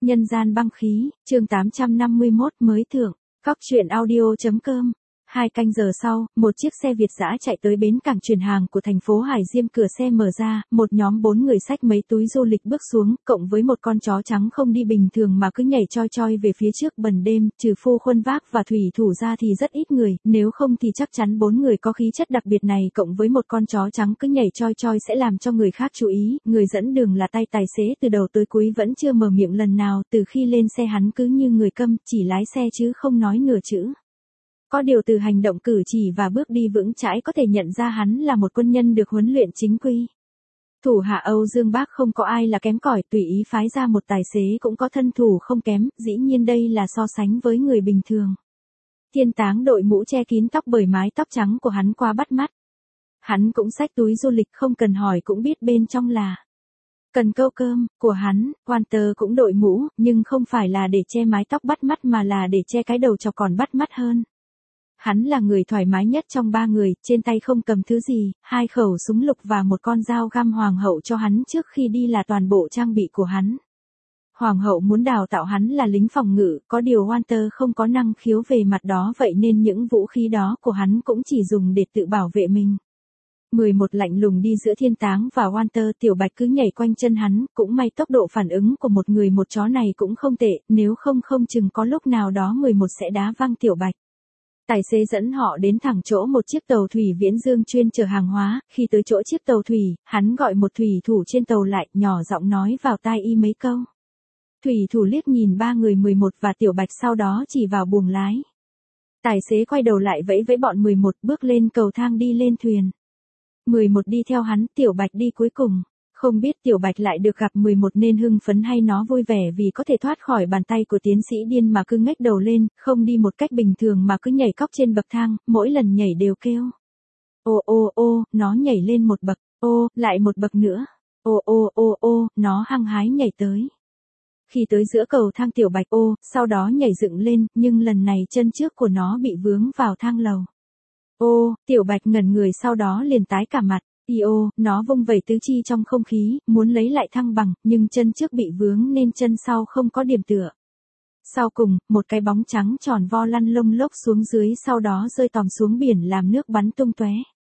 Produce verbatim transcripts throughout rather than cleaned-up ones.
Nhân gian băng khí, chương tám trăm năm mươi mốt mới thưởng, Cóc truyện audio.com. Hai canh giờ sau, một chiếc xe Việt dã chạy tới bến cảng chuyển hàng của thành phố Hải Diêm, cửa xe mở ra, một nhóm bốn người xách mấy túi du lịch bước xuống, cộng với một con chó trắng không đi bình thường mà cứ nhảy choi choi về phía trước bần đêm, trừ phu khuân vác và thủy thủ ra thì rất ít người, nếu không thì chắc chắn bốn người có khí chất đặc biệt này cộng với một con chó trắng cứ nhảy choi choi sẽ làm cho người khác chú ý. Người dẫn đường là tay tài xế từ đầu tới cuối vẫn chưa mở miệng lần nào, từ khi lên xe hắn cứ như người câm, chỉ lái xe chứ không nói nửa chữ. Có điều từ hành động cử chỉ và bước đi vững chãi có thể nhận ra hắn là một quân nhân được huấn luyện chính quy. Thủ hạ Âu Dương Bác không có ai là kém cỏi, tùy ý phái ra một tài xế cũng có thân thủ không kém, dĩ nhiên đây là so sánh với người bình thường. Thiên Táng đội mũ che kín tóc bởi mái tóc trắng của hắn quá bắt mắt. Hắn cũng xách túi du lịch, không cần hỏi cũng biết bên trong là cần câu cơm của hắn. Walter cũng đội mũ, nhưng không phải là để che mái tóc bắt mắt mà là để che cái đầu chọc còn bắt mắt hơn. Hắn là người thoải mái nhất trong ba người, trên tay không cầm thứ gì, hai khẩu súng lục và một con dao găm hoàng hậu cho hắn trước khi đi là toàn bộ trang bị của hắn. Hoàng hậu muốn đào tạo hắn là lính phòng ngự, có điều Walter không có năng khiếu về mặt đó, vậy nên những vũ khí đó của hắn cũng chỉ dùng để tự bảo vệ mình. mười một lạnh lùng đi giữa Thiên Táng và Walter, Tiểu Bạch cứ nhảy quanh chân hắn, cũng may tốc độ phản ứng của một người một chó này cũng không tệ, nếu không không chừng có lúc nào đó mười một sẽ đá văng Tiểu Bạch. Tài xế dẫn họ đến thẳng chỗ một chiếc tàu thủy Viễn Dương chuyên chở hàng hóa, khi tới chỗ chiếc tàu thủy, hắn gọi một thủy thủ trên tàu lại, nhỏ giọng nói vào tai y mấy câu. Thủy thủ liếc nhìn ba người mười một và Tiểu Bạch sau đó chỉ vào buồng lái. Tài xế quay đầu lại vẫy với bọn mười một bước lên cầu thang đi lên thuyền. mười một đi theo hắn, Tiểu Bạch đi cuối cùng. Không biết Tiểu Bạch lại được gặp mười một nên hưng phấn hay nó vui vẻ vì có thể thoát khỏi bàn tay của tiến sĩ điên mà cứ ngách đầu lên, không đi một cách bình thường mà cứ nhảy cóc trên bậc thang, mỗi lần nhảy đều kêu. Ô ô ô, nó nhảy lên một bậc, ô, lại một bậc nữa, ô ô ô ô, nó hăng hái nhảy tới. Khi tới giữa cầu thang Tiểu Bạch ô, sau đó nhảy dựng lên, nhưng lần này chân trước của nó bị vướng vào thang lầu. Ô, Tiểu Bạch ngẩn người sau đó liền tái cả mặt. Io, nó vung vẩy tứ chi trong không khí, muốn lấy lại thăng bằng, nhưng chân trước bị vướng nên chân sau không có điểm tựa. Sau cùng, một cái bóng trắng tròn vo lăn lông lốc xuống dưới, sau đó rơi tòm xuống biển làm nước bắn tung tóe.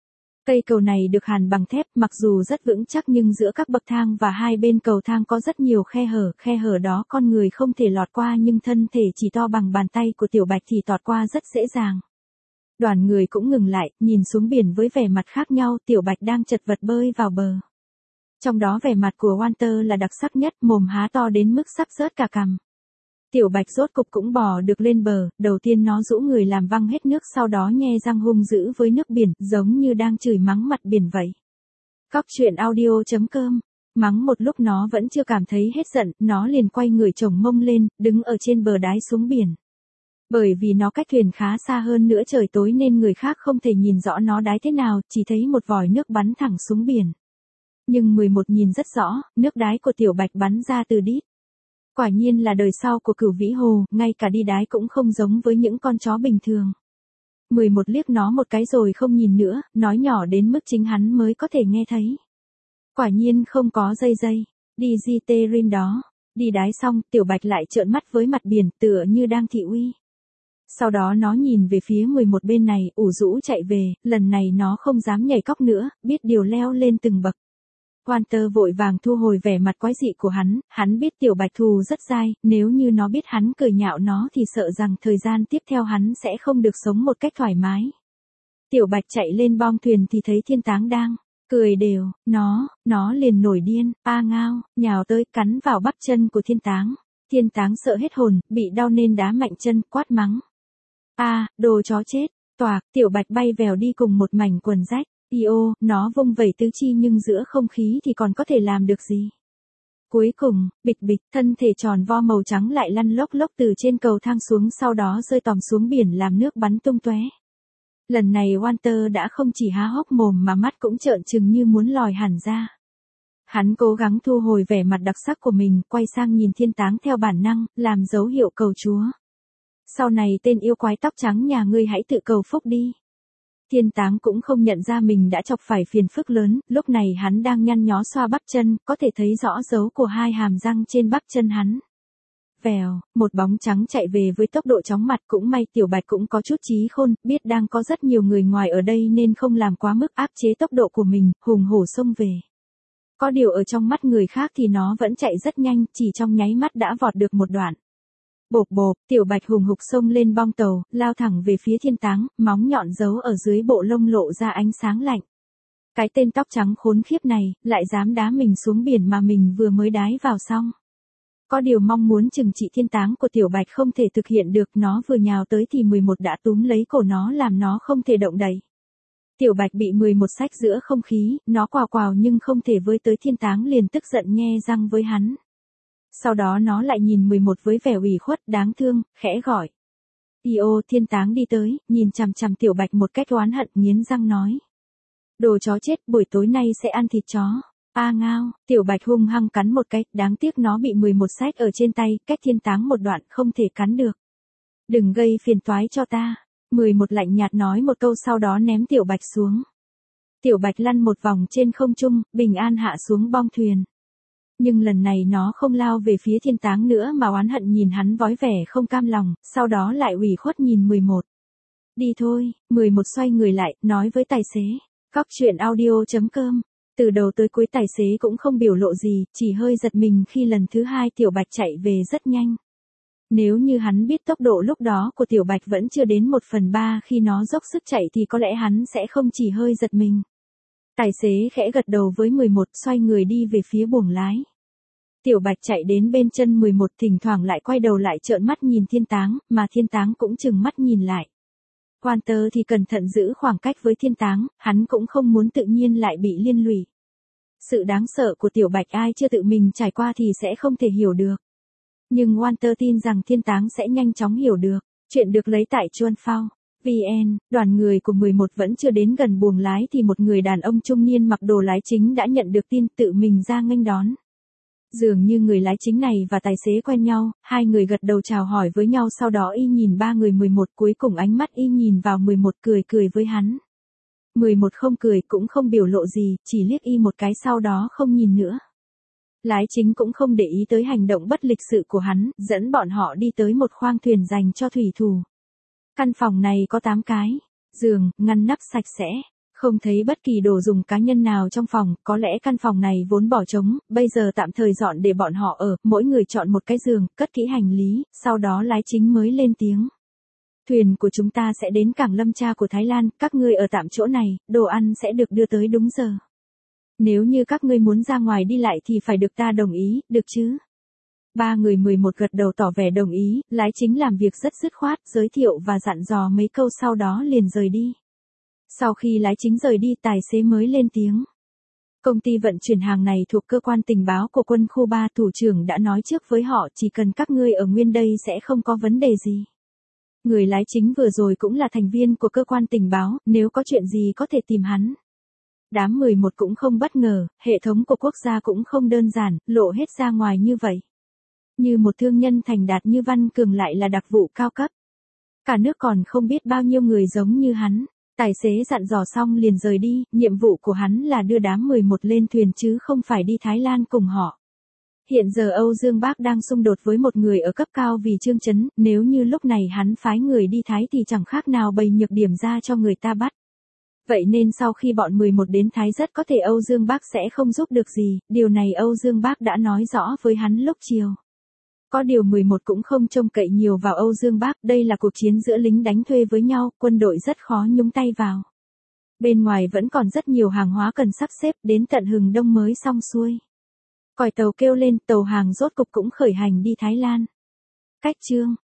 Cây cầu này được hàn bằng thép, mặc dù rất vững chắc nhưng giữa các bậc thang và hai bên cầu thang có rất nhiều khe hở, khe hở đó con người không thể lọt qua nhưng thân thể chỉ to bằng bàn tay của Tiểu Bạch thì tọt qua rất dễ dàng. Đoàn người cũng ngừng lại, nhìn xuống biển với vẻ mặt khác nhau, Tiểu Bạch đang chật vật bơi vào bờ. Trong đó vẻ mặt của Walter là đặc sắc nhất, mồm há to đến mức sắp rớt cả cằm. Tiểu Bạch rốt cục cũng bò được lên bờ, đầu tiên nó rũ người làm văng hết nước, sau đó nhe răng hung dữ với nước biển, giống như đang chửi mắng mặt biển vậy. Cóc truyện audio.com. Mắng một lúc nó vẫn chưa cảm thấy hết giận, nó liền quay người chồng mông lên, đứng ở trên bờ đái xuống biển. Bởi vì nó cách thuyền khá xa hơn nữa, trời tối nên người khác không thể nhìn rõ nó đái thế nào, chỉ thấy một vòi nước bắn thẳng xuống biển. Nhưng mười một nhìn rất rõ, nước đái của Tiểu Bạch bắn ra từ đít. Quả nhiên là đời sau của Cửu Vĩ Hồ, ngay cả đi đái cũng không giống với những con chó bình thường. mười một liếc nó một cái rồi không nhìn nữa, nói nhỏ đến mức chính hắn mới có thể nghe thấy. Quả nhiên không có dây dây, đi Giterin đó. Đi đái xong, Tiểu Bạch lại trợn mắt với mặt biển, tựa như đang thị uy. Sau đó nó nhìn về phía mười một bên này, ủ rũ chạy về, lần này nó không dám nhảy cóc nữa, biết điều leo lên từng bậc. Walter vội vàng thu hồi vẻ mặt quái dị của hắn, hắn biết Tiểu Bạch thù rất dai, nếu như nó biết hắn cười nhạo nó thì sợ rằng thời gian tiếp theo hắn sẽ không được sống một cách thoải mái. Tiểu Bạch chạy lên bong thuyền thì thấy Thiên Táng đang cười đều, nó, nó liền nổi điên, a ngao, nhào tới cắn vào bắp chân của Thiên Táng. Thiên Táng sợ hết hồn, bị đau nên đá mạnh chân, quát mắng. A, à, đồ chó chết, toạc, Tiểu Bạch bay vèo đi cùng một mảnh quần rách. Io, nó vung vẩy tứ chi nhưng giữa không khí thì còn có thể làm được gì. Cuối cùng, bịch bịch, thân thể tròn vo màu trắng lại lăn lốc lốc từ trên cầu thang xuống, sau đó rơi tòm xuống biển làm nước bắn tung tóe. Lần này Walter đã không chỉ há hốc mồm mà mắt cũng trợn trừng như muốn lòi hẳn ra. Hắn cố gắng thu hồi vẻ mặt đặc sắc của mình, quay sang nhìn Thiên Táng theo bản năng, làm dấu hiệu cầu chúa. Sau này tên yêu quái tóc trắng nhà ngươi hãy tự cầu phúc đi. Thiên Táng cũng không nhận ra mình đã chọc phải phiền phức lớn, lúc này hắn đang nhăn nhó xoa bắp chân, có thể thấy rõ dấu của hai hàm răng trên bắp chân hắn. Vèo, một bóng trắng chạy về với tốc độ chóng mặt, cũng may Tiểu Bạch cũng có chút trí khôn, biết đang có rất nhiều người ngoài ở đây nên không làm quá mức, áp chế tốc độ của mình, hùng hổ xông về. Có điều ở trong mắt người khác thì nó vẫn chạy rất nhanh, chỉ trong nháy mắt đã vọt được một đoạn. Bộp bộp, Tiểu Bạch hùng hục xông lên bong tàu, lao thẳng về phía Thiên Táng, móng nhọn giấu ở dưới bộ lông lộ ra ánh sáng lạnh. Cái tên tóc trắng khốn khiếp này, lại dám đá mình xuống biển mà mình vừa mới đái vào xong. Có điều mong muốn trừng trị Thiên Táng của Tiểu Bạch không thể thực hiện được, nó vừa nhào tới thì mười một đã túm lấy cổ nó làm nó không thể động đậy. Tiểu Bạch bị mười một xách giữa không khí, nó quào quào nhưng không thể với tới Thiên Táng, liền tức giận nhe răng với hắn. Sau đó nó lại nhìn mười một với vẻ ủy khuất đáng thương, khẽ gọi. Io, Thiên Táng đi tới, nhìn chằm chằm Tiểu Bạch một cách oán hận, nghiến răng nói. Đồ chó chết, buổi tối nay sẽ ăn thịt chó. A ngao, Tiểu Bạch hung hăng cắn một cái, đáng tiếc nó bị mười một xách ở trên tay, cách Thiên Táng một đoạn không thể cắn được. Đừng gây phiền toái cho ta. mười một lạnh nhạt nói một câu, sau đó ném Tiểu Bạch xuống. Tiểu Bạch lăn một vòng trên không trung, bình an hạ xuống bong thuyền. Nhưng lần này nó không lao về phía Thiên Táng nữa mà oán hận nhìn hắn vói vẻ không cam lòng, sau đó lại ủy khuất nhìn mười một. Đi thôi, mười một xoay người lại, nói với tài xế. Cóc truyện audio chấm com. Từ đầu tới cuối tài xế cũng không biểu lộ gì, chỉ hơi giật mình khi lần thứ hai Tiểu Bạch chạy về rất nhanh. Nếu như hắn biết tốc độ lúc đó của Tiểu Bạch vẫn chưa đến một phần ba khi nó dốc sức chạy thì có lẽ hắn sẽ không chỉ hơi giật mình. Tài xế khẽ gật đầu với mười một, xoay người đi về phía buồng lái. Tiểu Bạch chạy đến bên chân mười một, thỉnh thoảng lại quay đầu lại trợn mắt nhìn Thiên Táng, mà Thiên Táng cũng chừng mắt nhìn lại. Walter thì cẩn thận giữ khoảng cách với Thiên Táng, hắn cũng không muốn tự nhiên lại bị liên lụy. Sự đáng sợ của Tiểu Bạch ai chưa tự mình trải qua thì sẽ không thể hiểu được. Nhưng Walter tin rằng Thiên Táng sẽ nhanh chóng hiểu được. Chuyện được lấy tại Chuan Phao. vê en, đoàn người của mười một vẫn chưa đến gần buồng lái thì một người đàn ông trung niên mặc đồ lái chính đã nhận được tin, tự mình ra nghênh đón. Dường như người lái chính này và tài xế quen nhau, hai người gật đầu chào hỏi với nhau, sau đó y nhìn ba người mười một, cuối cùng ánh mắt y nhìn vào mười một, cười cười với hắn. mười một không cười cũng không biểu lộ gì, chỉ liếc y một cái sau đó không nhìn nữa. Lái chính cũng không để ý tới hành động bất lịch sự của hắn, dẫn bọn họ đi tới một khoang thuyền dành cho thủy thủ. Căn phòng này có tám cái giường, ngăn nắp sạch sẽ. Không thấy bất kỳ đồ dùng cá nhân nào trong phòng, có lẽ căn phòng này vốn bỏ trống, bây giờ tạm thời dọn để bọn họ ở, mỗi người chọn một cái giường, cất kỹ hành lý, sau đó lái chính mới lên tiếng. Thuyền của chúng ta sẽ đến cảng Lâm Cha của Thái Lan, các ngươi ở tạm chỗ này, đồ ăn sẽ được đưa tới đúng giờ. Nếu như các ngươi muốn ra ngoài đi lại thì phải được ta đồng ý, được chứ? Ba người mười một gật đầu tỏ vẻ đồng ý, lái chính làm việc rất dứt khoát, giới thiệu và dặn dò mấy câu sau đó liền rời đi. Sau khi lái chính rời đi, tài xế mới lên tiếng. Công ty vận chuyển hàng này thuộc cơ quan tình báo của quân khu ba, thủ trưởng đã nói trước với họ chỉ cần các ngươi ở nguyên đây sẽ không có vấn đề gì. Người lái chính vừa rồi cũng là thành viên của cơ quan tình báo, nếu có chuyện gì có thể tìm hắn. Đám mười một cũng không bất ngờ, hệ thống của quốc gia cũng không đơn giản, lộ hết ra ngoài như vậy. Như một thương nhân thành đạt như Văn Cường lại là đặc vụ cao cấp. Cả nước còn không biết bao nhiêu người giống như hắn. Tài xế dặn dò xong liền rời đi, nhiệm vụ của hắn là đưa đám mười một lên thuyền chứ không phải đi Thái Lan cùng họ. Hiện giờ Âu Dương Bác đang xung đột với một người ở cấp cao vì Trương Chấn, nếu như lúc này hắn phái người đi Thái thì chẳng khác nào bày nhược điểm ra cho người ta bắt. Vậy nên sau khi bọn mười một đến Thái rất có thể Âu Dương Bác sẽ không giúp được gì, điều này Âu Dương Bác đã nói rõ với hắn lúc chiều. Có điều mười một cũng không trông cậy nhiều vào Âu Dương Bác, đây là cuộc chiến giữa lính đánh thuê với nhau, quân đội rất khó nhúng tay vào. Bên ngoài vẫn còn rất nhiều hàng hóa cần sắp xếp, đến tận Hừng Đông mới xong xuôi. Còi tàu kêu lên, tàu hàng rốt cục cũng khởi hành đi Thái Lan. Cách chương